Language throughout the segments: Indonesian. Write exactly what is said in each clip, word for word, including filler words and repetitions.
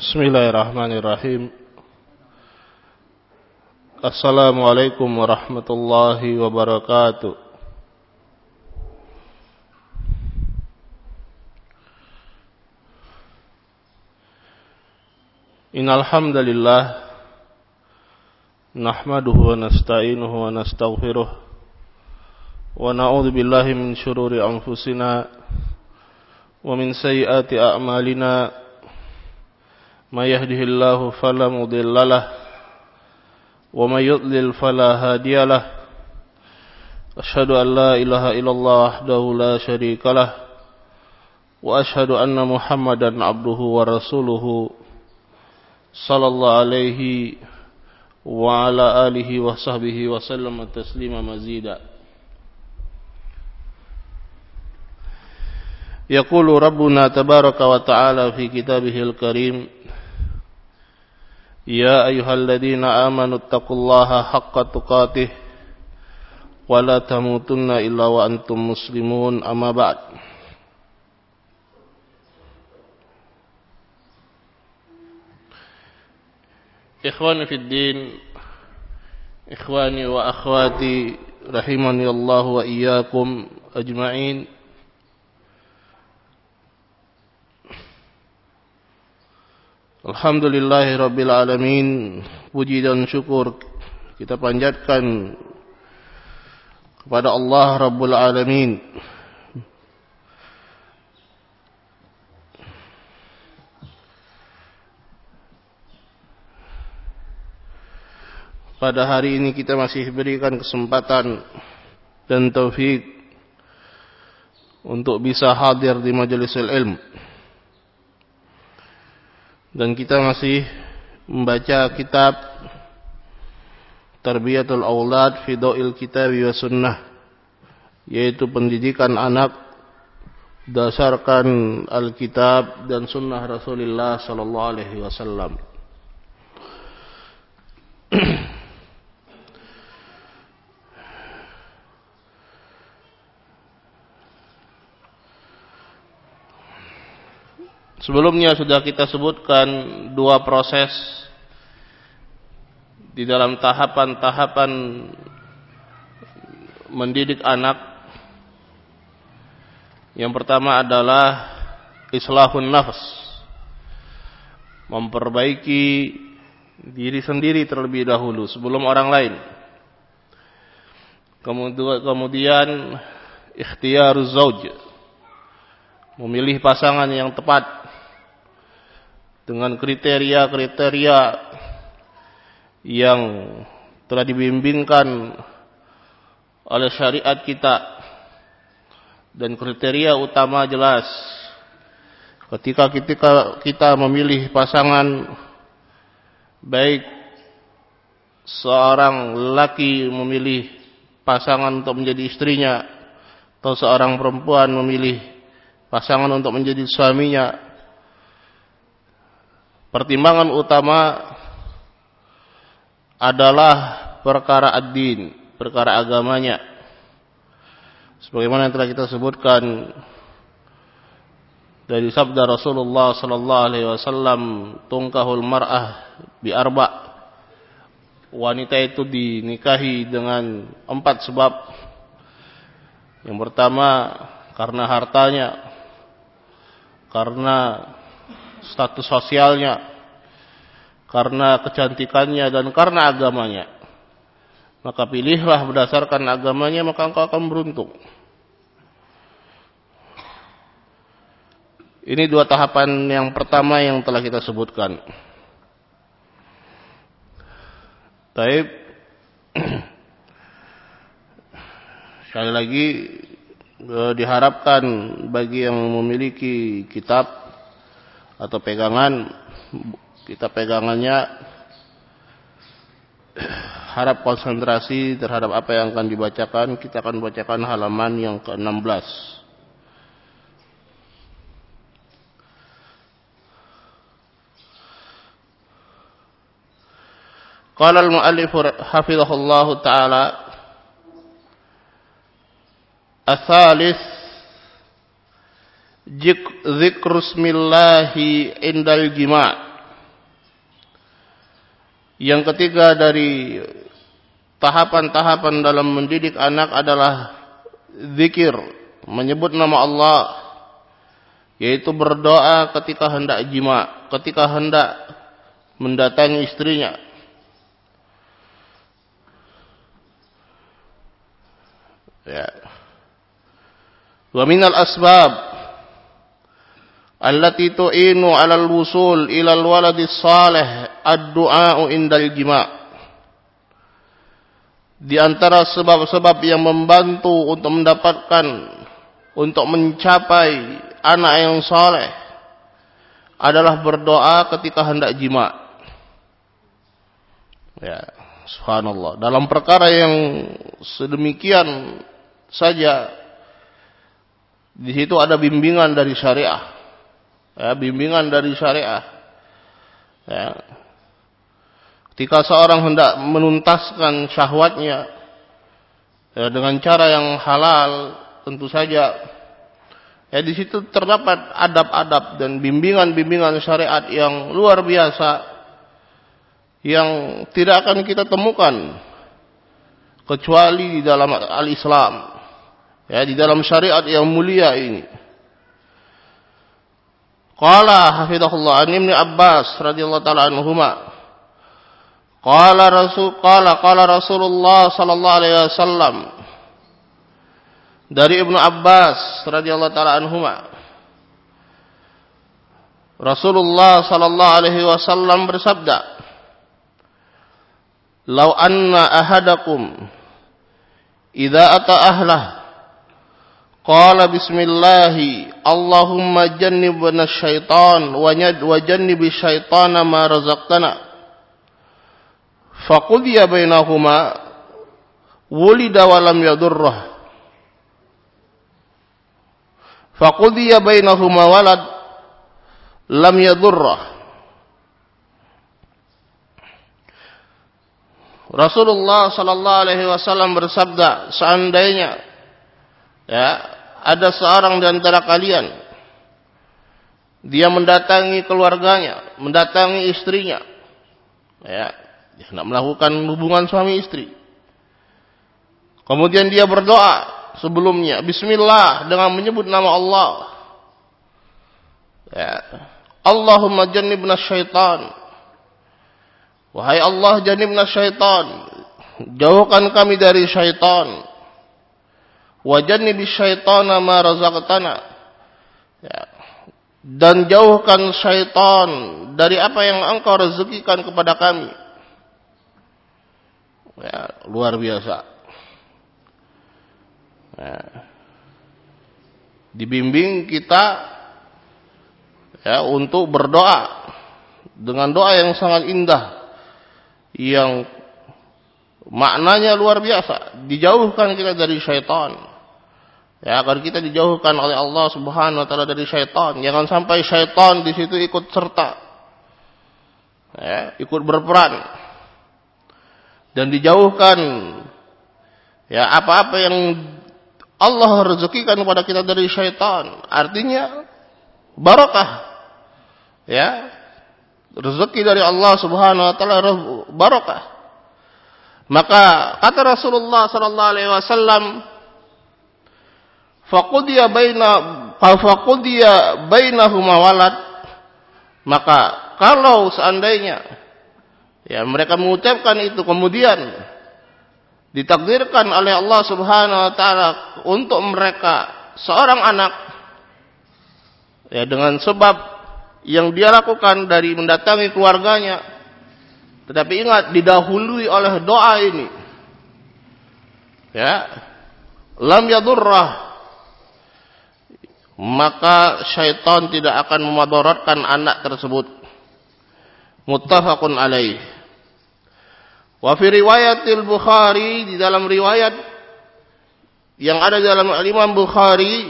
Bismillahirrahmanirrahim. Assalamualaikum warahmatullahi wabarakatuh. Innal hamdalillah nahmaduhu wa nasta'inuhu wa nastaghfiruh wa na'udzu billahi min shururi anfusina wa min sayyiati a'malina. May yahdihillahu fala mudilla lahu wa may yudlil fala hadiya lahu. Asyhadu an la ilaha illallah wahdahu la syarika lahu wa asyhadu anna Muhammadan abduhu wa rasuluhu sallallahu alaihi wa ala alihi wa sahbihi wa sallam taslima mazida. Yaqulu Rabbuna tabaraka wa ta'ala fi kitabihil karim, ya ayyuhalladzina amanu taqullaha haqqa tuqatih wa la tamutunna illa wa antum muslimun, amma ba'd. Ikhwani fid din, ikhwani wa akhwati rahimani Allah wa iyyakum ajma'in. Alhamdulillahi rabbil alamin. Puji dan syukur kita panjatkan kepada Allah Rabbul Alamin. Pada hari ini kita masih berikan kesempatan dan taufik untuk bisa hadir di majlisul ilmu. Dan kita masih membaca kitab Tarbiyatul Aulad fi Daw'il Kitab wa Sunnah, yaitu pendidikan anak berdasarkan Alkitab dan Sunnah Rasulullah sallallahu alaihi wasallam. Sebelumnya sudah kita sebutkan dua proses di dalam tahapan-tahapan mendidik anak. Yang pertama adalah islahun nafs, memperbaiki diri sendiri terlebih dahulu sebelum orang lain. Kemudian ikhtiyaruz zauj, memilih pasangan yang tepat dengan kriteria-kriteria yang telah dibimbingkan oleh syariat kita, dan kriteria utama jelas ketika kita, kita memilih pasangan, baik seorang lelaki memilih pasangan untuk menjadi istrinya atau seorang perempuan memilih pasangan untuk menjadi suaminya, pertimbangan utama adalah perkara ad-din, perkara agamanya. Sebagaimana yang telah kita sebutkan dari sabda Rasulullah sallallahu alaihi wasallam, tunkahul mar'ah bi arba'. Wanita itu dinikahi dengan empat sebab. Yang pertama karena hartanya, karena status sosialnya, karena kecantikannya, dan karena agamanya. Maka pilihlah berdasarkan agamanya, maka engkau akan beruntung. Ini dua tahapan yang pertama yang telah kita sebutkan. Taib. Sekali lagi diharapkan bagi yang memiliki kitab atau pegangan, kita pegangannya harap konsentrasi terhadap apa yang akan dibacakan. Kita akan bacakan halaman yang ke enam belas. Qala al-mu'allif hafizahullahu ta'ala, ats-tsalits Zikrusmillahi indal jima'. Yang ketiga dari tahapan-tahapan dalam mendidik anak adalah zikir, menyebut nama Allah, yaitu berdoa ketika hendak jima, ketika hendak mendatangi istrinya. Ya. Wa minal asbab allati tu'inu 'alal wusul ilal waladis salih ad-du'a'u indal jima'. Di antara sebab-sebab yang membantu untuk mendapatkan, untuk mencapai anak yang saleh adalah berdoa ketika hendak jima'. Ya, subhanallah. Dalam perkara yang sedemikian saja, di situ ada bimbingan dari syariah. Ya, bimbingan dari syariah. Ya. Ketika seorang hendak menuntaskan syahwatnya ya, dengan cara yang halal, tentu saja ya di situ terdapat adab-adab dan bimbingan-bimbingan syariat yang luar biasa yang tidak akan kita temukan kecuali di dalam al-Islam, ya, di dalam syariat yang mulia ini. Qala hafizahullah an Ibnu Abbas radhiyallahu taala anhuma, Qala Rasul qala qala Rasulullah sallallahu alaihi wasallam, dari Ibnu Abbas radhiyallahu taala anhuma, Rasulullah sallallahu alaihi wasallam bersabda, "Lau anna ahadakum idza ata ahlah qala bismillahi Allahumma jannibna syaitan wa jannibi syaitana ma razaqtana faqudiya bainahuma wulida wa lam yadurrah faqudiya bainahuma walad lam yadurrah." Rasulullah sallallahu alaihi wasallam bersabda, seandainya ya ada seorang di antara kalian dia mendatangi keluarganya, mendatangi istrinya, ya, dia hendak melakukan hubungan suami istri. Kemudian dia berdoa sebelumnya, bismillah, dengan menyebut nama Allah. Ya. Allahumma jannibna syaitan. Wahai Allah, jannibna syaitan. Jauhkan kami dari syaitan. Wa jannibi syaitana ma razaqtana. Ya. Dan jauhkan syaitan dari apa yang engkau rezekikan kepada kami. Ya, luar biasa. Ya. Dibimbing kita ya untuk berdoa dengan doa yang sangat indah, yang maknanya luar biasa. Dijauhkan kita dari syaitan, ya, agar kita dijauhkan oleh Allah Subhanahu wa taala dari syaitan. Jangan sampai syaitan di situ ikut serta, ya, ikut berperan. Dan dijauhkan ya apa-apa yang Allah rezekikan kepada kita dari syaitan. Artinya barakah, ya, rezeki dari Allah Subhanahu wa taala barakah. Maka kata Rasulullah sallallahu alaihi wasallam, faqudiya baina faqudiya bainahuma walad, maka kalau seandainya ya mereka mengucapkan itu kemudian ditakdirkan oleh Allah Subhanahu wa taala untuk mereka seorang anak, ya, dengan sebab yang dia lakukan dari mendatangi keluarganya, tetapi ingat didahului oleh doa ini, ya, lam yadurrah, maka syaitan tidak akan memadaratkan anak tersebut. Muttafaqun alaih. Wa fi riwayatil Bukhari, di dalam riwayat yang ada dalam Imam Bukhari,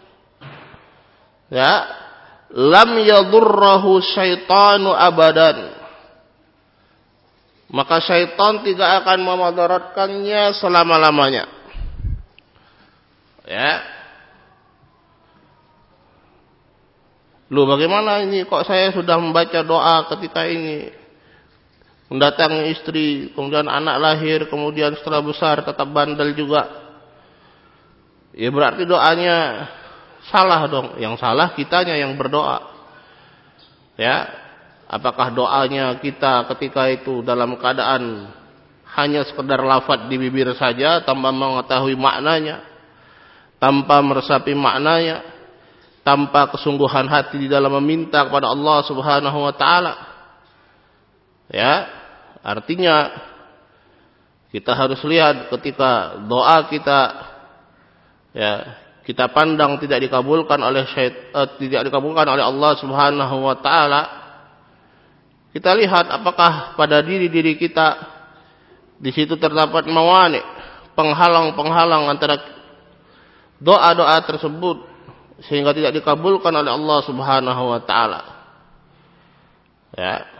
ya, lam yadurrahu syaitanu abadan, maka syaitan tidak akan memadaratkannya selama-lamanya. Ya. Loh, bagaimana ini kok saya sudah membaca doa ketika ini mendatangi istri, kemudian anak lahir, kemudian setelah besar tetap bandel juga, ya berarti doanya salah dong. Yang salah kitanya yang berdoa. Ya, apakah doanya kita ketika itu dalam keadaan hanya sekedar lafaz di bibir saja tanpa mengetahui maknanya, tanpa meresapi maknanya, tanpa kesungguhan hati di dalam meminta kepada Allah Subhanahu wa taala. Ya, artinya kita harus lihat ketika doa kita ya kita pandang tidak dikabulkan oleh syait, eh, tidak dikabulkan oleh Allah Subhanahu wa taala, kita lihat apakah pada diri-diri kita di situ terdapat mawani, penghalang-penghalang antara doa-doa tersebut sehingga tidak dikabulkan oleh Allah Subhanahu wa taala. Ya.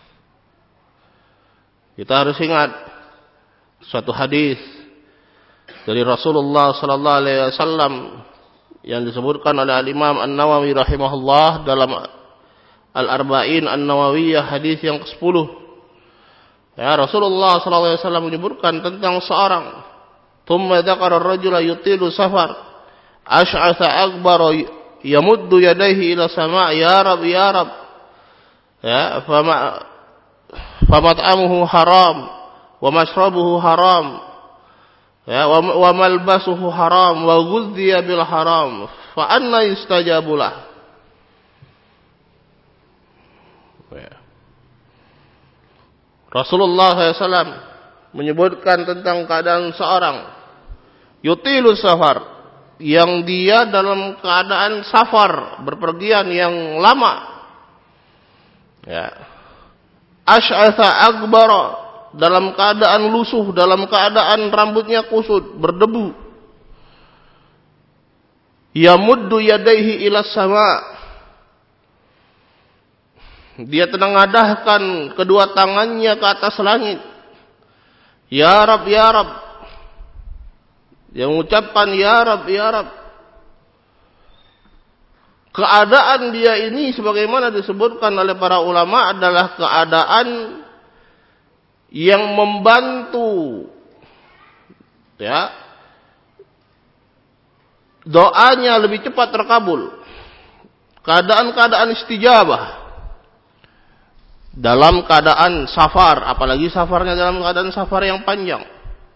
Kita harus ingat suatu hadis dari Rasulullah sallallahu alaihi wasallam yang disebutkan oleh Al-Imam An-Nawawi rahimahullah dalam Al-Arba'in An-Nawawiyah hadis yang kesepuluh. Ya, Rasulullah sallallahu alaihi wasallam menyebutkan tentang seorang, "Tsumma dzakara ar-rajula yutilu safar, ash'atha akbar yamuddu yadayhi ila sama' ya rab ya rab." Ya, fama famat'amuhu haram wa mashrabuhu haram. Ya, wa, wa malbasuhu haram wa ghudhiya bil haram fa anna yustajabu lah. Ya. Rasulullah sallallahu alaihi wasallam menyebutkan tentang keadaan seorang yutilu safar, yang dia dalam keadaan safar, berpergian yang lama. Ya. Ash'atha akbara, dalam keadaan lusuh, dalam keadaan rambutnya kusut, berdebu. Yamuddu yadaihi ila sama, dia tengadahkan kedua tangannya ke atas langit. Ya Rab, ya Rab, dia mengucapkan ya Rab, ya Rab. Keadaan dia ini sebagaimana disebutkan oleh para ulama adalah keadaan yang membantu ya doanya lebih cepat terkabul. Keadaan-keadaan istijabah dalam keadaan safar, apalagi safarnya dalam keadaan safar yang panjang.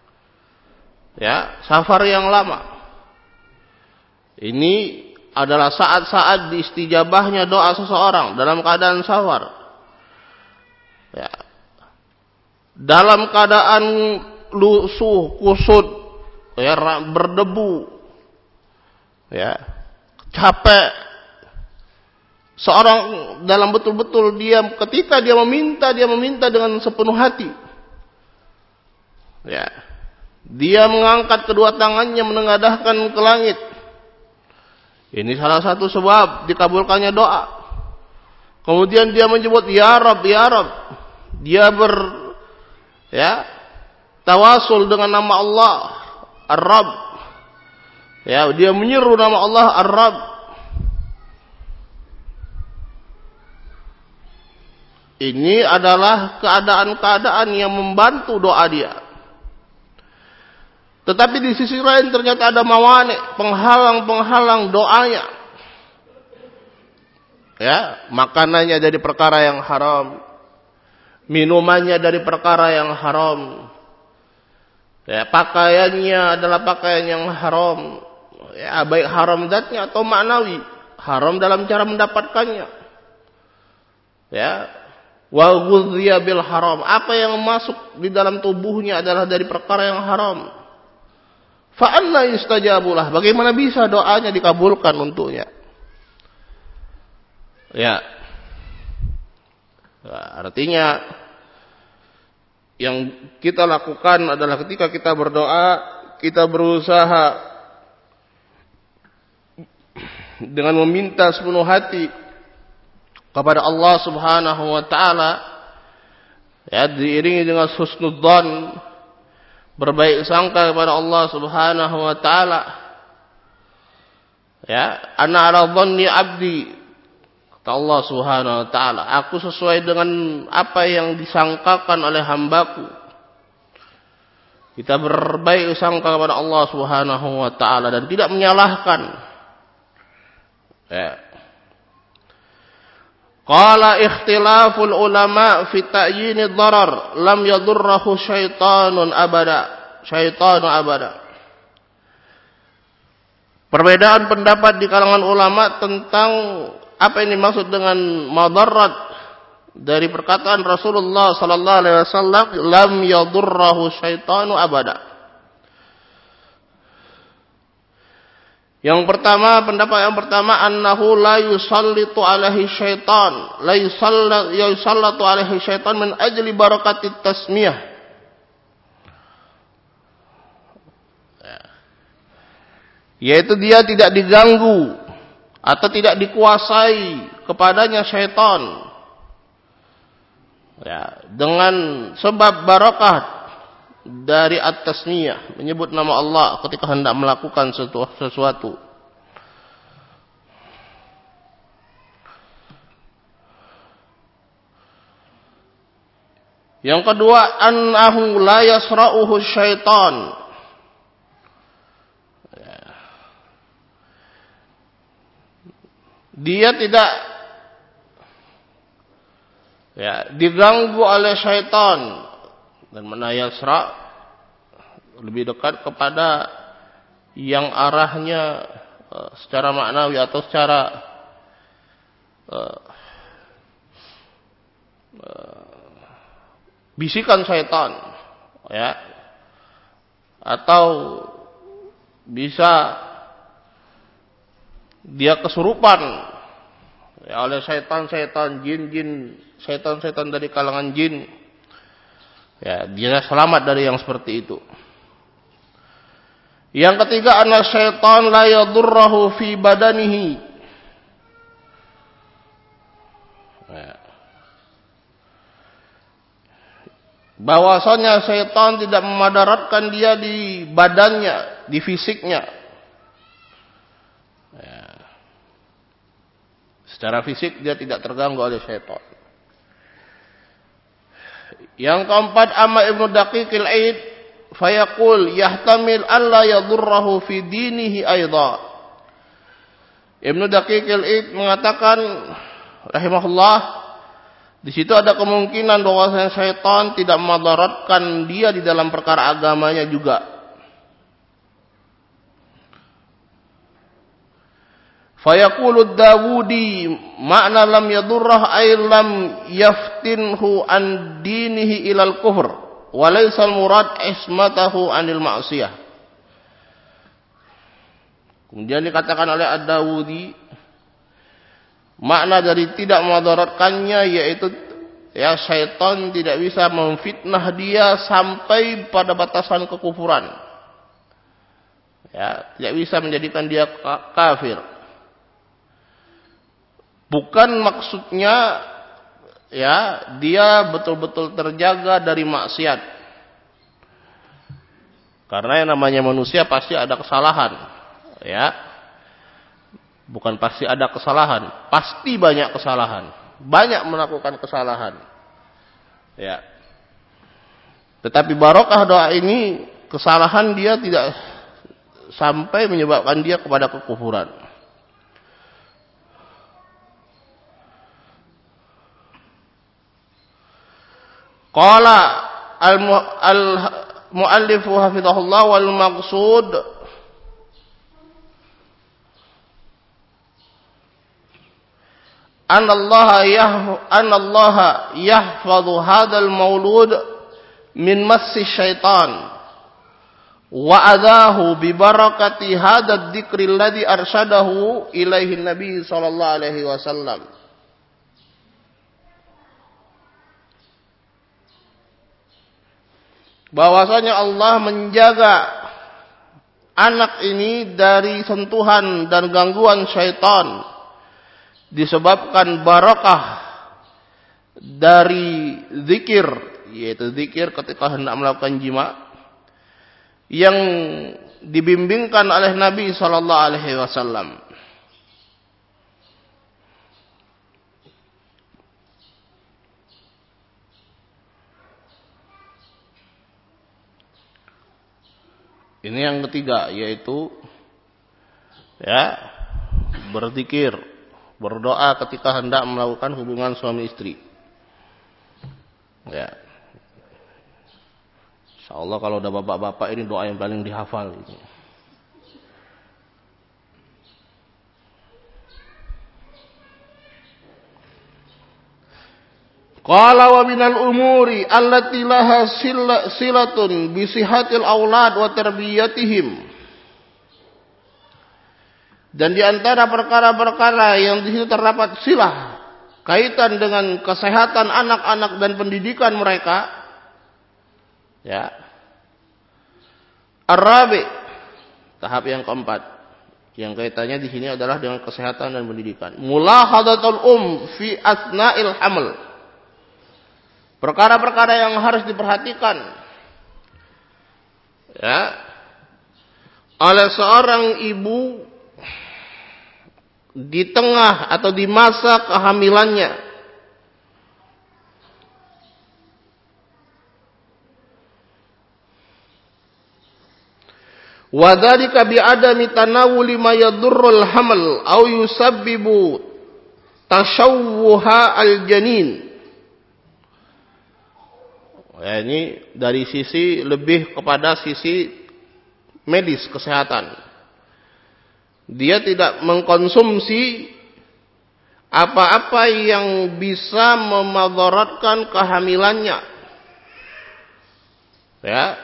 Ya, safar yang lama. Ini adalah saat-saat diistijabahnya doa seseorang dalam keadaan safar. Ya. Dalam keadaan lusuh, kusut, ya, berdebu, ya, capek, seorang dalam betul-betul dia ketika dia meminta, dia meminta dengan sepenuh hati, ya, dia mengangkat kedua tangannya menengadahkan ke langit. Ini salah satu sebab dikabulkannya doa. Kemudian dia menyebut ya Rab, ya Rab, dia ber ya tawasul dengan nama Allah Ar-Rabb. Ya, dia menyeru nama Allah Ar-Rabb. Ini adalah keadaan-keadaan yang membantu doa dia. Tetapi di sisi lain ternyata ada mawani, penghalang-penghalang doanya. Ya, makanannya dari perkara yang haram, minumannya dari perkara yang haram, ya, pakaiannya adalah pakaian yang haram, ya, baik haram zatnya atau maknawi, haram dalam cara mendapatkannya. Ya, wa ghudhiya bil haram, apa yang masuk di dalam tubuhnya adalah dari perkara yang haram. Fa anna yustajabulah, bagaimana bisa doanya dikabulkan untuknya? Ya. Nah, artinya yang kita lakukan adalah ketika kita berdoa, kita berusaha dengan meminta sepenuh hati kepada Allah Subhanahu wa taala, ya, diiringi dengan husnudzan, berbaik sangka kepada Allah Subhanahu wa taala. Ya, ana ala dhanni abdi, Kata Allah Subhanahu wa taala, aku sesuai dengan apa yang disangkakan oleh hambaku. Kita berbaik sangka kepada Allah Subhanahu wa taala dan tidak menyalahkan. Ya. Qala ikhtilaful ulama fi ta'yinid darar lam yadurruhu syaitanun abada. Syaitanu abada. Perbedaan pendapat di kalangan ulama tentang apa yang dimaksud dengan madarat dari perkataan Rasulullah sallallahu alaihi wasallam, lam yadurruhu syaitanu abada. Yang pertama, pendapat yang pertama, annahu la yusallitu alaihi syaitan, la yusallatu alaihi syaitan min ajli barakatit tasmiyah. Yaitu dia tidak diganggu atau tidak dikuasai kepadanya syaitan, ya, dengan sebab barakah dari at-tasmiyah, menyebut nama Allah ketika hendak melakukan sesuatu. Yang kedua, annahu la yasra'uhu syaitan. Dia tidak, ya, diganggu oleh syaitan. Dan mana yasra lebih dekat kepada yang arahnya uh, secara maknawi atau secara uh, uh, bisikan syaitan, ya, atau bisa dia kesurupan, ya, oleh syaitan-syaitan, jin-jin, syaitan-syaitan dari kalangan jin. Ya, dia selamat dari yang seperti itu. Yang ketiga, anna syaitan la yadurruhu fi badanihi. Ya. Bahwasanya syaitan tidak memadaratkan dia di badannya, di fisiknya. Ya. Secara fisik dia tidak terganggu oleh syaitan. Yang keempat, amma Ibnu Daqiqil Aid fayaqul yahtamil alla yadurruhu fi dinihi aidha. Ibnu Daqiqil Aid mengatakan rahimahullah, di situ ada kemungkinan bahwa syaitan tidak memadaratkan dia di dalam perkara agamanya juga. Fayaqulu Dawudi makna lam yadurrah ay lam yaftinhu an dinihi ilal kufr wa laysa al murad ismatahu anil ma'siyah. Kemudian dikatakan oleh Ad-Dawudi, makna dari tidak memadaratkannya yaitu, ya, syaitan tidak bisa memfitnah dia sampai pada batasan kekufuran. Ya, tidak bisa menjadikan dia kafir. Bukan maksudnya, ya, dia betul-betul terjaga dari maksiat. Karena yang namanya manusia pasti ada kesalahan, ya. Bukan pasti ada kesalahan, pasti banyak kesalahan. Banyak melakukan kesalahan. Ya. Tetapi barokah doa ini, kesalahan dia tidak sampai menyebabkan dia kepada kekufuran. Qala al-muallifu hafizahullah wal maqsud anna Allah yah anna Allah yahfazu hadzal maulud min massi syaitan wa adahu bi barakati hadzal dzikri alladhi arsyadahu ilaihi nabi sallallahu alaihi wasallam. Bahwasanya Allah menjaga anak ini dari sentuhan dan gangguan syaitan disebabkan barakah dari zikir, yaitu zikir ketika hendak melakukan jima, yang dibimbingkan oleh Nabi sallallahu alaihi wasallam. Ini yang ketiga, yaitu ya berzikir, berdoa ketika hendak melakukan hubungan suami istri. Ya. Insyaallah kalau udah bapak-bapak ini doa yang paling dihafal ini. Qala wa minal umuri allati laha silatun bi sihatil aulad wa tarbiyatihim. Dan di antara perkara-perkara yang di situ terdapat silah kaitan dengan kesehatan anak-anak dan pendidikan mereka, ya. Ar-rabi, tahap yang keempat, yang kaitannya di sini adalah dengan kesehatan dan pendidikan. Mulahadatul um fi asna'il haml. Perkara-perkara yang harus diperhatikan, ya, oleh seorang ibu di tengah atau di masa kehamilannya. Wa dzalika bi adami tanawuli ma yadurrul haml aw yusabbibu tashawwuha al-janin. Ya, ini dari sisi lebih kepada sisi medis kesehatan. Dia tidak mengkonsumsi apa-apa yang bisa memadaratkan kehamilannya. Ya.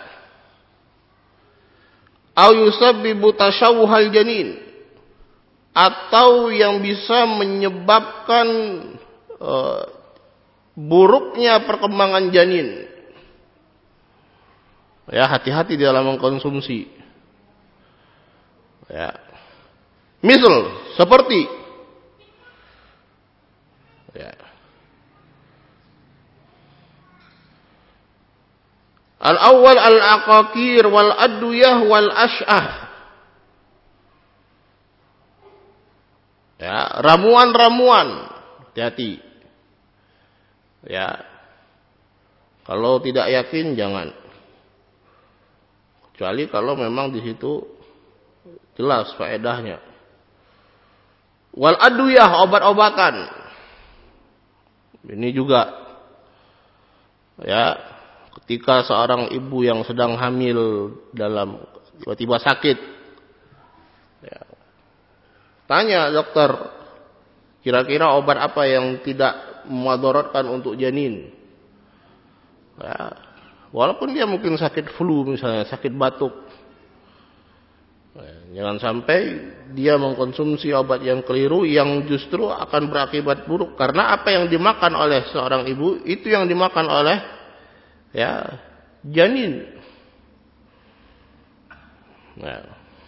Au yusabbibu tashawwuhal janin, atau yang bisa menyebabkan uh, buruknya perkembangan janin. Ya, hati-hati di dalam mengkonsumsi. Ya. Misal seperti ya. Al-awwal al-aqaqir wal adwiyah wal ash'ah. Ya, ramuan-ramuan. Hati-hati. Ya. Kalau tidak yakin jangan. Kecuali kalau memang di situ jelas faedahnya. Wal adwiyah, obat-obatan. Ini juga ya, ketika seorang ibu yang sedang hamil dalam tiba-tiba sakit, ya, tanya dokter, kira-kira obat apa yang tidak memadaratkan untuk janin? Ya, walaupun dia mungkin sakit flu misalnya, sakit batuk, ya, jangan sampai dia mengkonsumsi obat yang keliru yang justru akan berakibat buruk, karena apa yang dimakan oleh seorang ibu itu yang dimakan oleh ya janin. Nah.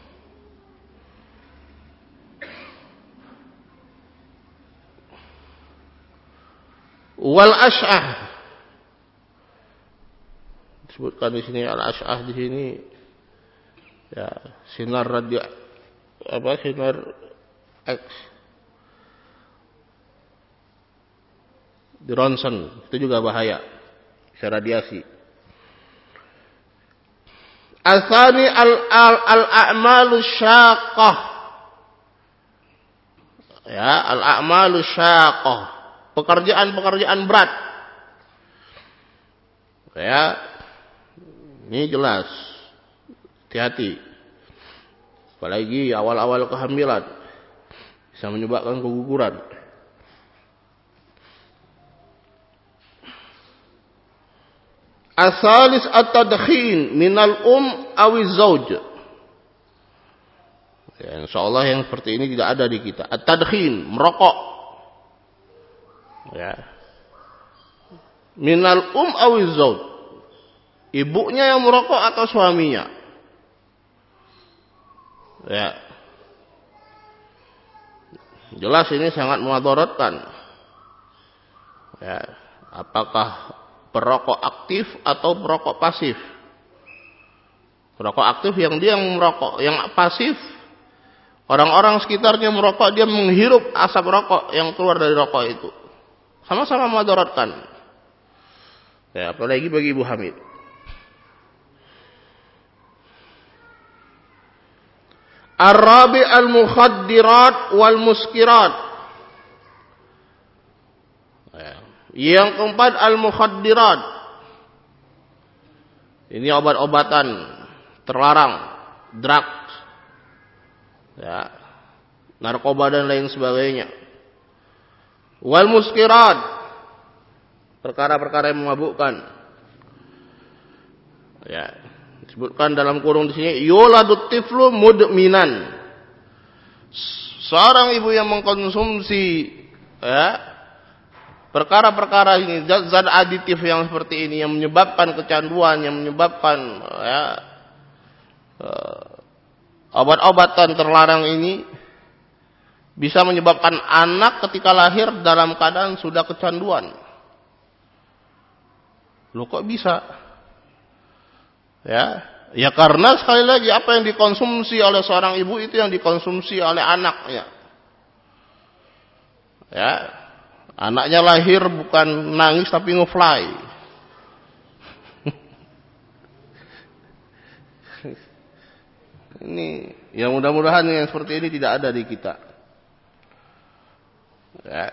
Wal ash'ah, disebutkan di sini al ash'ah di sini ya, sinar radio apa sinar X di ronsen itu juga bahaya, bisa radiasi. Asani al al al a'malu syaqqah, ya, al a'malu syaqqah, pekerjaan-pekerjaan berat. Ya, ini jelas, hati-hati. Apalagi awal-awal kehamilan bisa menyebabkan keguguran. Asalis at-tadkhin minal um awiz zauj. Ya, insyaallah yang seperti ini tidak ada di kita. At-tadkhin, merokok. Ya. Minal um awiz zauj. Ibunya yang merokok atau suaminya? Ya. Jelas ini sangat memadaratkan. Ya, apakah perokok aktif atau perokok pasif? Perokok aktif yang dia merokok, yang pasif orang-orang sekitarnya merokok, dia menghirup asap rokok yang keluar dari rokok itu. Sama-sama memadaratkan. Ya, apalagi bagi ibu hamil. Ar-rabi al-mukhaddirat wal muskirat. Yang keempat al-mukhaddirat. Ini obat-obatan terlarang, drugs, ya, narkoba dan lain sebagainya. Wal muskirat, perkara-perkara yang memabukkan. Ya, disebutkan dalam kurung di sini, yuladut tiflu mudminan. Seorang ibu yang mengkonsumsi, ya, perkara-perkara ini, zat aditif yang seperti ini yang menyebabkan kecanduan, yang menyebabkan, ya, obat-obatan terlarang ini bisa menyebabkan anak ketika lahir dalam keadaan sudah kecanduan. Loh kok bisa? Ya, ya karena sekali lagi apa yang dikonsumsi oleh seorang ibu itu yang dikonsumsi oleh anaknya. Ya, anaknya lahir bukan nangis tapi ngefly. Ini, ya mudah-mudahan yang seperti ini tidak ada di kita. Ya.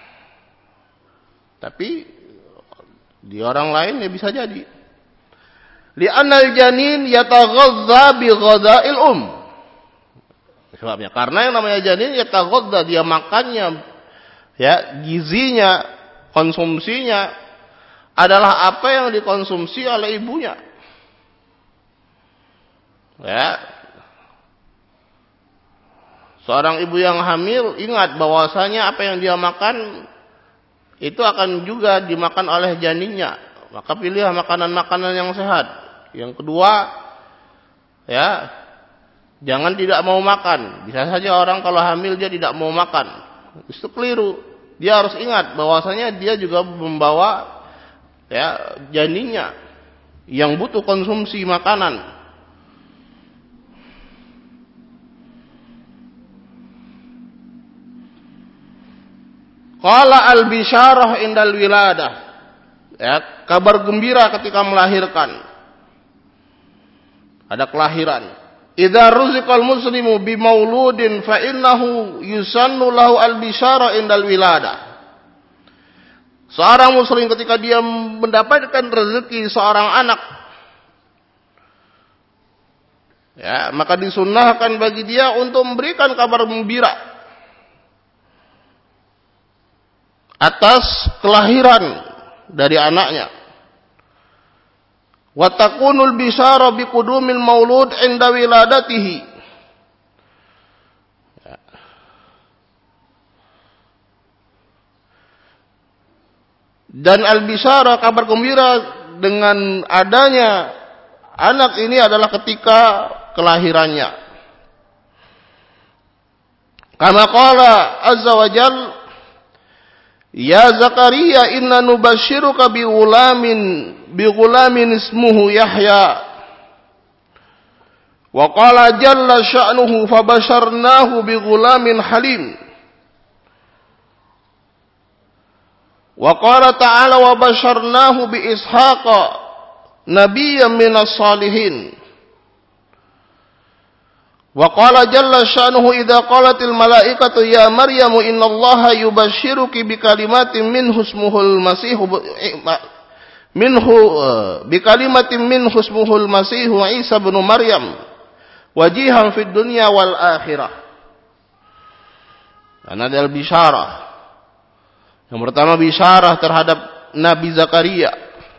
Tapi di orang lain ya bisa jadi. Li'annal janin yataghadza bi ghada'il um. Sebabnya karena yang namanya janin yataghadza, dia makannya, ya, gizinya, konsumsinya adalah apa yang dikonsumsi oleh ibunya. Ya. Seorang ibu yang hamil ingat bahwasanya apa yang dia makan itu akan juga dimakan oleh janinnya. Maka pilihlah makanan-makanan yang sehat. Yang kedua, ya, jangan tidak mau makan. Bisa saja orang kalau hamil dia tidak mau makan. Itu keliru. Dia harus ingat bahwasanya dia juga membawa, ya, janinnya yang butuh konsumsi makanan. Qala al-bisyarah indal wiladah. Ya, kabar gembira ketika melahirkan. Ada kelahiran. Idza ruziqal muslimu bi mauludin fa innahu yusannu lahu al-bisyarah indal wiladah. Seorang muslim ketika dia mendapatkan rezeki seorang anak, ya, maka disunnahkan bagi dia untuk memberikan kabar gembira atas kelahiran dari anaknya. Wa takunul bisyara bi qudumil maulud inda wiladatihi. Dan al-bisyara, kabar gembira dengan adanya anak ini adalah ketika kelahirannya. Kama qala azza wa jalla, ya Zakaria inna nubashiruka bi ghulamin bi ghulamin ismuhu Yahya. Wa qala jalla sya'nuhu fabasharnahu bi ghulamin halim. Wa qala ta'ala wa basharnahu bi Ishaqa nabiyyan minas salihin. Wa qala jalla sya'nuhu idza qalatil malaikatu ya Maryamu innallaha yubashshiruki bi kalimatin minhu ismuhul masihu minhu bi kalimatin minhu ismuhul masihu Isa ibn Maryam wajihan fid dunya wal akhirah. Dan ada al-bisyarah. Yang pertama bisyarah terhadap Nabi Zakaria.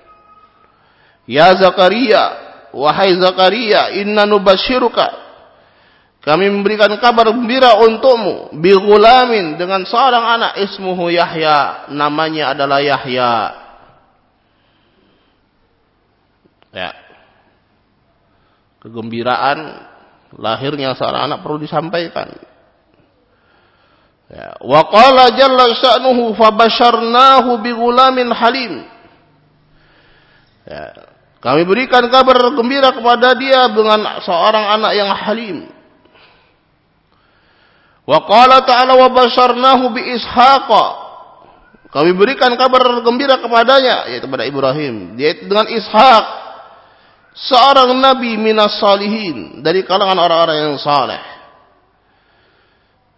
Ya Zakaria, wahai Zakaria, inna nubashiruka, kami memberikan kabar gembira untukmu bi ghulamin, dengan seorang anak ismuhu Yahya, namanya adalah Yahya. Ya. Kegembiraan lahirnya seorang anak perlu disampaikan. Ya. Wa qala jalla sya'nuhu fabasharnahu bi ghulamin halim. Ya. Kami berikan kabar gembira kepada dia dengan seorang anak yang halim. Wa qala ta'ala wa basyarnahu bi Ishaqa. Kami berikan kabar gembira kepadanya, yaitu kepada Ibrahim, yaitu dengan Ishaq, seorang nabi minas salihin, dari kalangan orang-orang yang saleh.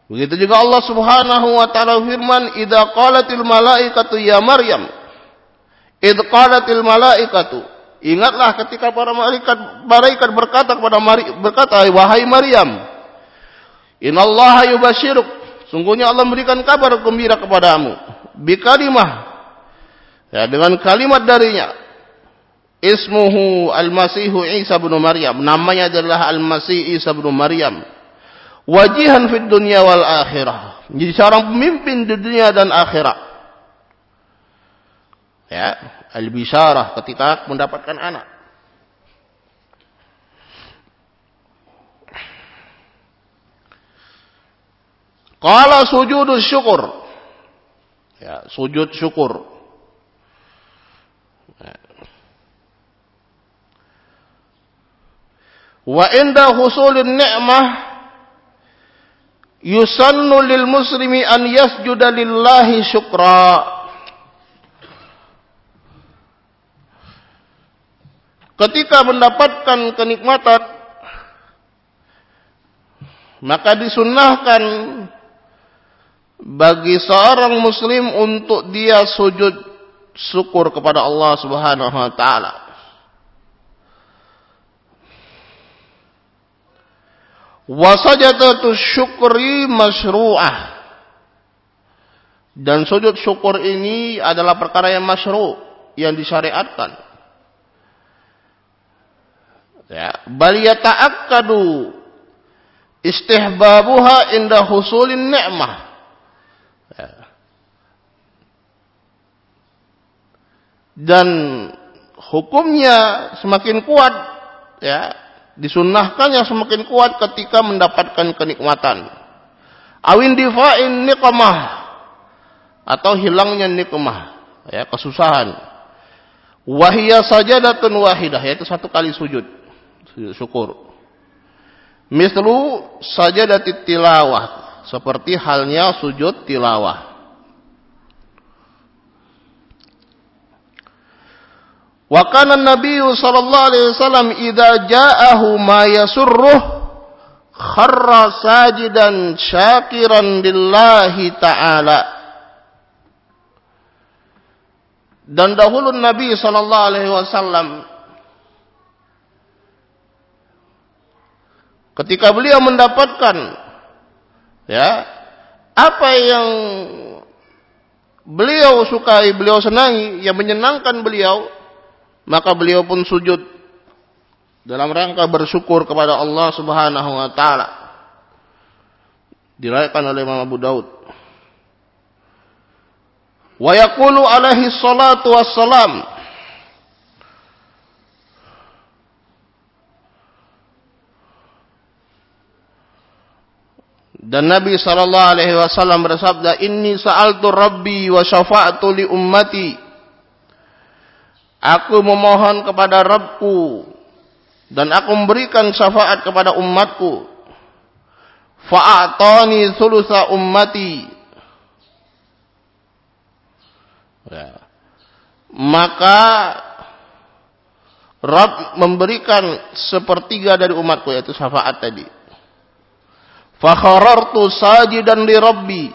Begitu juga Allah Subhanahu wa taala firman, "Idza qalatil malaikatu ya Maryam." Idza qalatil malaikatu. Ingatlah ketika para malaikat malaikat berkata kepada Maryam, berkata, "Wahai Maryam, innallaha yubashshiruk." Sungguhnya Allah memberikan kabar gembira kepadamu. Bi kalimah. Ya, dengan kalimat darinya. Ismuhu Al-Masihu Isa bin Maryam. Namanya adalah Al-Masih Isa bin Maryam. Wajihan fid dunya wal akhirah. Menjadi seorang pemimpin di dunia dan akhirat. Ya, al-bisyarah ketika mendapatkan anak. Qala sujudus syukur. Ya, sujud syukur. Ya. Wa inda husulin ni'mah yusannu lil muslimi an yasjuda lillahi syukra. Ketika mendapatkan kenikmatan, maka disunnahkan bagi seorang muslim untuk dia sujud syukur kepada Allah Subhanahu wa taala. Wa sajadatu syukri masyru'ah. Dan sujud syukur ini adalah perkara yang masyru', yang disyariatkan. Ya, bal yata'akkadu istihbabuha inda husulin ni'mah. Ya. Dan hukumnya semakin kuat, ya, disunnahkannya semakin kuat ketika mendapatkan kenikmatan. Awin difa'in niqmah, atau hilangnya nikmah, ya, kesusahan. Wahiyya sajadatun wahidah, yaitu satu kali sujud, sujud syukur. Mislu sajadatit tilawah, seperti halnya sujud tilawah. Wa kana an-nabiy sallallahu alaihi wasallam idza ja'ahu ma yasurruh kharra sajidan syakiran lillahi ta'ala. Dan dahulu Nabi sallallahu alaihi wasallam ketika beliau mendapatkan, ya, apa yang beliau sukai, beliau senangi, yang menyenangkan beliau, maka beliau pun sujud dalam rangka bersyukur kepada Allah Subhanahu wa taala. Diriwayatkan oleh Imam Abu Daud. Wa yaqulu alaihi salatu wassalam, dan Nabi sallallahu alaihi wasallam bersabda, "Inni sa'altu Rabbi wa syafa'tu li ummati." Aku memohon kepada Rabbku dan aku memberikan syafaat kepada umatku. Fa'atani thulutsa ummati. Ya. Maka Rabb memberikan sepertiga dari umatku, yaitu syafaat tadi. Fakharartu sajidan li Rabbi.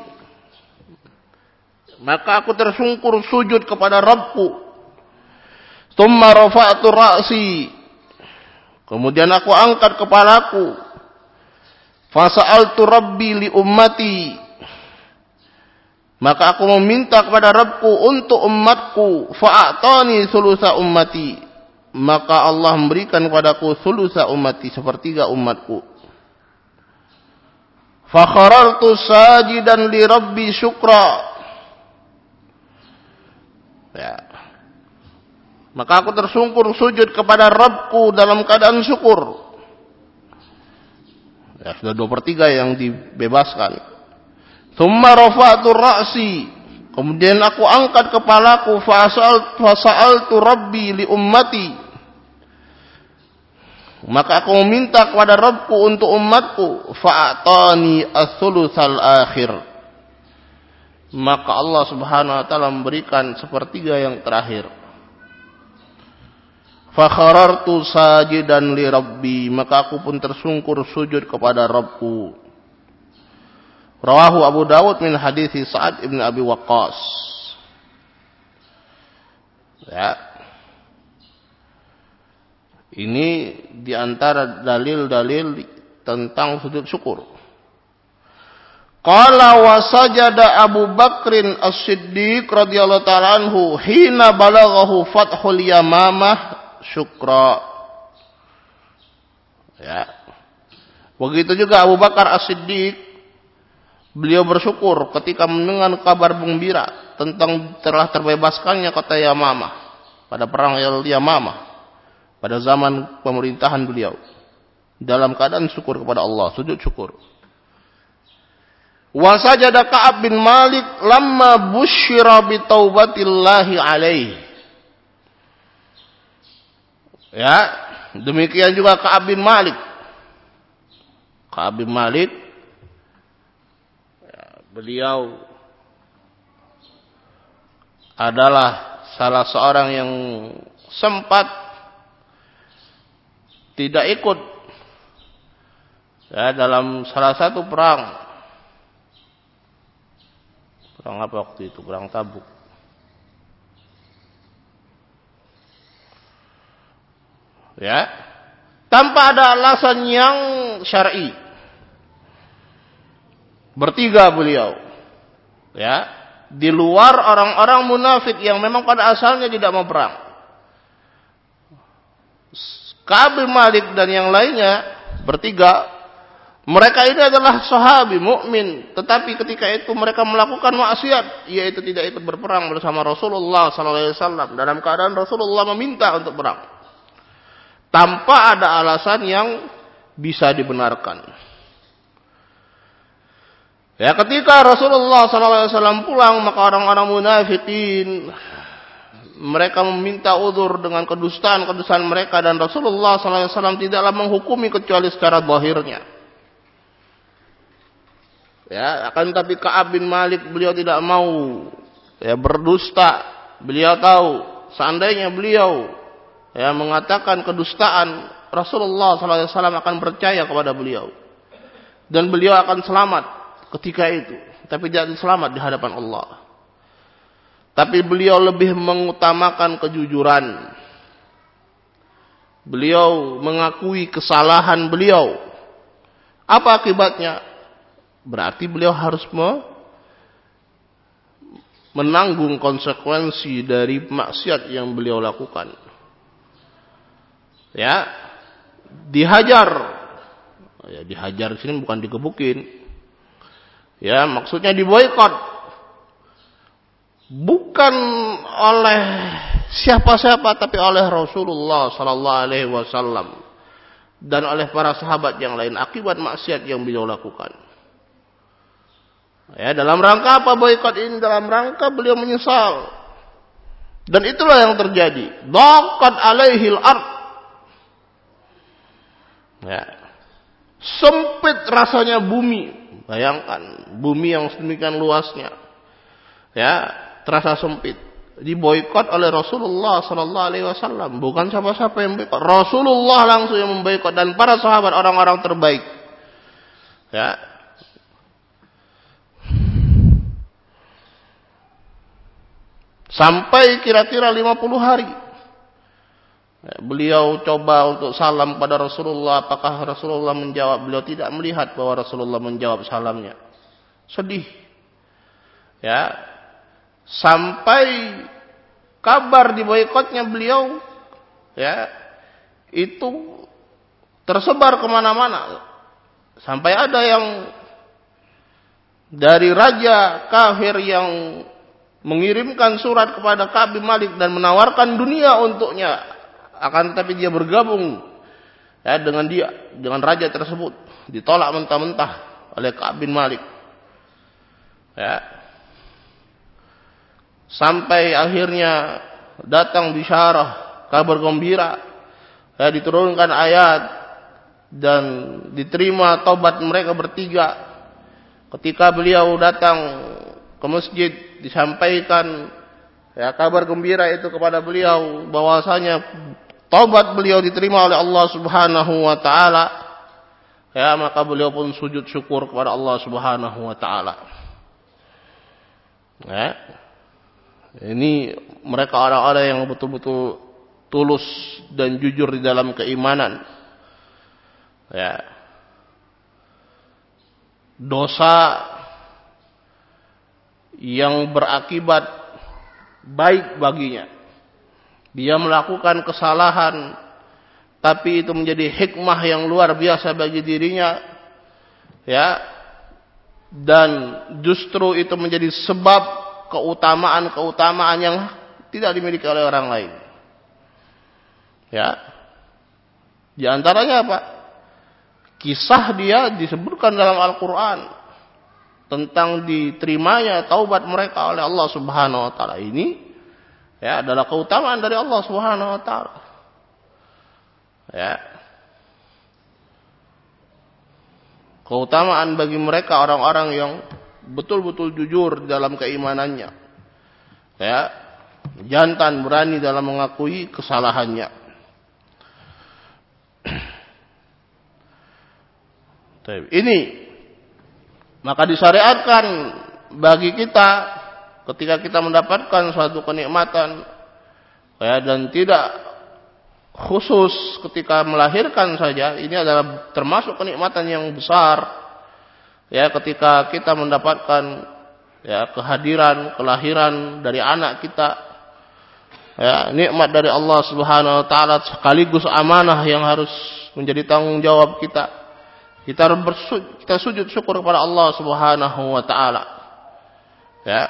Maka aku tersungkur sujud kepada Rabbku. Tsumma rafa'tu ra'si. Kemudian aku angkat kepalaku. Fasa'altu Rabbi li ummati. Maka aku meminta kepada Rabbku untuk umatku. Fa'atani thulutsa ummati. Maka Allah memberikan kepadaku thulutsa ummati, sepertiga umatku. Fakharartu sajidan li Rabbi syukra. Ya. Maka aku tersungkur sujud kepada Rabbku dalam keadaan syukur. Ya, sudah dua per tiga yang dibebaskan. Tsumma rafa'tu ra'si. Kemudian aku angkat kepalaku. Fasa'altu Rabbi li ummati. Maka aku meminta kepada Rabbku untuk umatku. Fa'atani as-thulutsal akhir. Maka Allah Subhanahu wa taala memberikan sepertiga yang terakhir. Fakharartu sajidan li Rabbi. Maka aku pun tersungkur sujud kepada Rabbku. Rawahu Abu Dawud min hadits Sa'ad ibn Abi Waqqas. Ya. Ini diantara dalil-dalil tentang sujud syukur. Qala wa sajada Abu Bakrin As-Siddiq radhiyallahu ta'ala anhu hina balaghahu fathul Yamamah syukra. Ya. Begitu juga Abu Bakar As-Siddiq, beliau bersyukur ketika mendengar kabar gembira tentang telah terbebaskannya kota Yamamah pada perang Yamamah pada zaman pemerintahan beliau. Dalam keadaan syukur kepada Allah, sujud syukur. Wa sajada Ka'ab bin Malik lamma busyira bi taubatillahi alaihi. Ya, demikian juga Ka'ab bin Malik. Ka'ab bin Malik, ya, beliau adalah salah seorang yang sempat tidak ikut ya dalam salah satu perang. Perang apa waktu itu? Perang Tabuk. Ya, tanpa ada alasan yang syar'i. Bertiga beliau. Ya, di luar orang-orang munafik yang memang pada asalnya tidak mau perang. Ka'ab bin Malik dan yang lainnya bertiga, mereka ini adalah sahabi mukmin, tetapi ketika itu mereka melakukan maksiat, yaitu tidak ikut berperang bersama Rasulullah sallallahu alaihi wasallam dalam keadaan Rasulullah meminta untuk perang, tanpa ada alasan yang bisa dibenarkan. Ya, ketika Rasulullah sallallahu alaihi wasallam pulang, maka orang-orang munafikin mereka meminta uzur dengan kedustaan-kedustaan mereka, dan Rasulullah sallallahu alaihi wasallam tidaklah menghukumi kecuali secara zahirnya. Ya, akan tapi Ka'ab bin Malik beliau tidak mau ya berdusta. Beliau tahu seandainya beliau ya mengatakan kedustaan, Rasulullah sallallahu alaihi wasallam akan percaya kepada beliau dan beliau akan selamat ketika itu. Tapi tidak selamat di hadapan Allah. Tapi beliau lebih mengutamakan kejujuran. Beliau mengakui kesalahan beliau. Apa akibatnya? Berarti beliau harus menanggung konsekuensi dari maksiat yang beliau lakukan. Ya, dihajar. Ya, dihajar di sini bukan digebukin. Ya, maksudnya diboikot. Bukan oleh siapa-siapa, tapi oleh Rasulullah sallallahu alaihi wasallam dan oleh para sahabat yang lain akibat maksiat yang beliau lakukan. Ya, dalam rangka apa boikot ini? Dalam rangka beliau menyesal. Dan itulah yang terjadi. Daqat alaihil ard. Ya. Sempit rasanya bumi. Bayangkan, bumi yang sedemikian luasnya. Ya, terasa sempit. Diboikot oleh Rasulullah sallallahu alaihi wasallam. Bukan siapa-siapa yang boikot. Rasulullah langsung yang memboikot dan para sahabat orang-orang terbaik. Ya. Sampai kira-kira lima puluh hari. Beliau coba untuk salam pada Rasulullah. Apakah Rasulullah menjawab? Beliau tidak melihat bahwa Rasulullah menjawab salamnya. Sedih. Ya. Sampai kabar diboikotnya beliau. Ya. Itu tersebar kemana-mana. Sampai ada yang dari raja kafir yang mengirimkan surat kepada Ka'ab bin Malik dan menawarkan dunia untuknya, akan tetapi dia bergabung ya dengan dia, dengan raja tersebut. Ditolak mentah-mentah oleh Ka'ab bin Malik. Ya. Sampai akhirnya datang bisyarah, kabar gembira. Ya, diturunkan ayat dan diterima taubat mereka bertiga. Ketika beliau datang ke masjid, disampaikan ya kabar gembira itu kepada beliau bahwasanya taubat beliau diterima oleh Allah Subhanahu wa taala. ya, maka beliau pun sujud syukur kepada Allah Subhanahu wa taala. Ya. Ini mereka orang-orang yang betul-betul tulus dan jujur di dalam keimanan. Ya. Dosa yang berakibat baik baginya. Dia melakukan kesalahan, tapi itu menjadi hikmah yang luar biasa bagi dirinya. Ya. Dan justru itu menjadi sebab keutamaan-keutamaan yang tidak dimiliki oleh orang lain. Ya. Di antaranya apa? Kisah dia disebutkan dalam Al-Quran tentang diterimanya taubat mereka oleh Allah Subhanahu wa taala. Ini ya adalah keutamaan dari Allah Subhanahu wa taala. Ya. Keutamaan bagi mereka orang-orang yang betul-betul jujur dalam keimanannya. Ya. Jantan berani dalam mengakui kesalahannya. Ini maka disyariatkan bagi kita ketika kita mendapatkan suatu kenikmatan, ya, dan tidak khusus ketika melahirkan saja. Ini adalah termasuk kenikmatan yang besar, ya, ketika kita mendapatkan, ya, kehadiran, kelahiran dari anak kita, ya, nikmat dari Allah Subhanahu wa taala sekaligus amanah yang harus menjadi tanggung jawab kita. Kita bersujud, kita sujud syukur kepada Allah Subhanahu wa taala. Ya.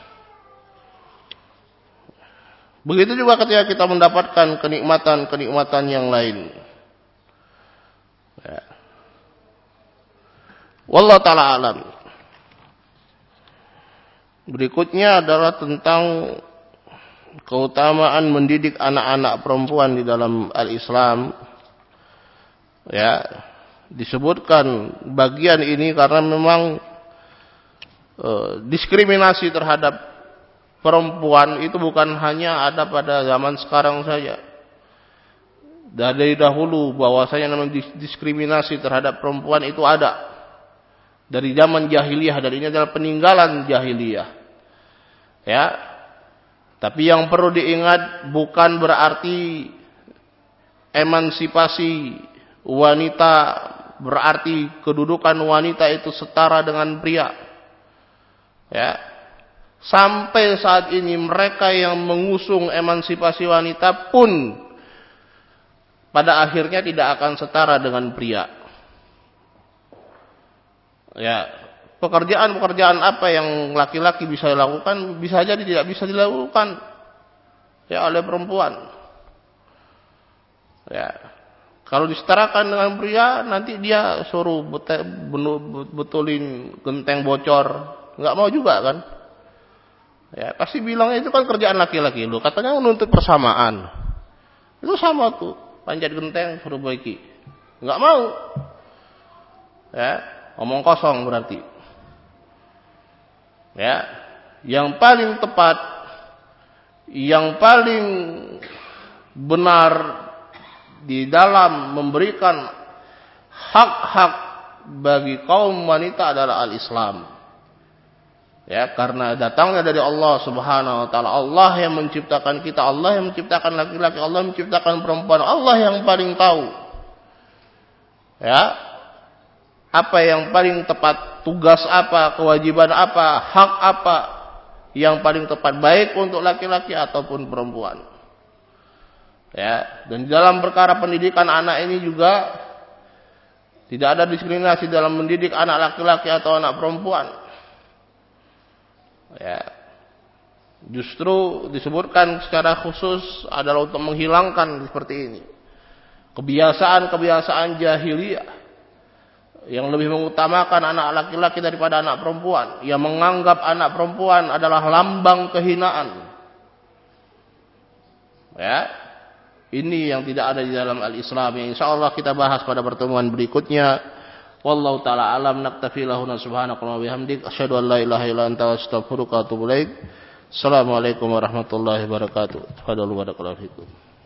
Begitu juga ketika kita mendapatkan kenikmatan-kenikmatan yang lain. Ya. Wallahu taala alam. Berikutnya adalah tentang keutamaan mendidik anak-anak perempuan di dalam al-Islam. Ya. Disebutkan bagian ini karena memang e, diskriminasi terhadap perempuan itu bukan hanya ada pada zaman sekarang saja. Dari dahulu bahwasanya namanya diskriminasi terhadap perempuan itu ada dari zaman jahiliyah, dan ini adalah peninggalan jahiliyah. Ya. Tapi yang perlu diingat bukan berarti emansipasi wanita, berarti kedudukan wanita itu setara dengan pria. Ya. Sampai saat ini mereka yang mengusung emansipasi wanita pun pada akhirnya tidak akan setara dengan pria. Ya, pekerjaan-pekerjaan apa yang laki-laki bisa lakukan bisa jadi tidak bisa dilakukan, ya, oleh perempuan. Ya. Kalau disetarakan dengan pria, nanti dia suruh betulin genteng bocor, nggak mau juga kan? Ya, pasti bilangnya itu kan kerjaan laki-laki. Loh, katanya menuntut persamaan. Itu sama tuh, panjat genteng suruh baiki. Nggak mau. Ya, omong kosong berarti. Ya, yang paling tepat, yang paling benar di dalam memberikan hak-hak bagi kaum wanita adalah al-Islam. Ya, karena datangnya dari Allah Subhanahu wa taala. Allah yang menciptakan kita, Allah yang menciptakan laki-laki, Allah yang menciptakan perempuan, Allah yang paling tahu. Ya. Apa yang paling tepat, tugas apa, kewajiban apa, hak apa yang paling tepat baik untuk laki-laki ataupun perempuan. Ya, dan dalam perkara pendidikan anak ini juga tidak ada diskriminasi dalam mendidik anak laki-laki atau anak perempuan. Ya, justru disebutkan secara khusus adalah untuk menghilangkan seperti ini kebiasaan-kebiasaan jahiliyah yang lebih mengutamakan anak laki-laki daripada anak perempuan, yang menganggap anak perempuan adalah lambang kehinaan. Ya. Ini yang tidak ada di dalam al-Islam. Insyaallah kita bahas pada pertemuan berikutnya. Wallahu taala alam. Naktafi lahuna subhanaka wa bihamdik asyhadu an la ilaha illa anta astaghfiruka wa atubu ilaik. Assalamualaikum warahmatullahi wabarakatuh. Fadlu barakallahu fikum.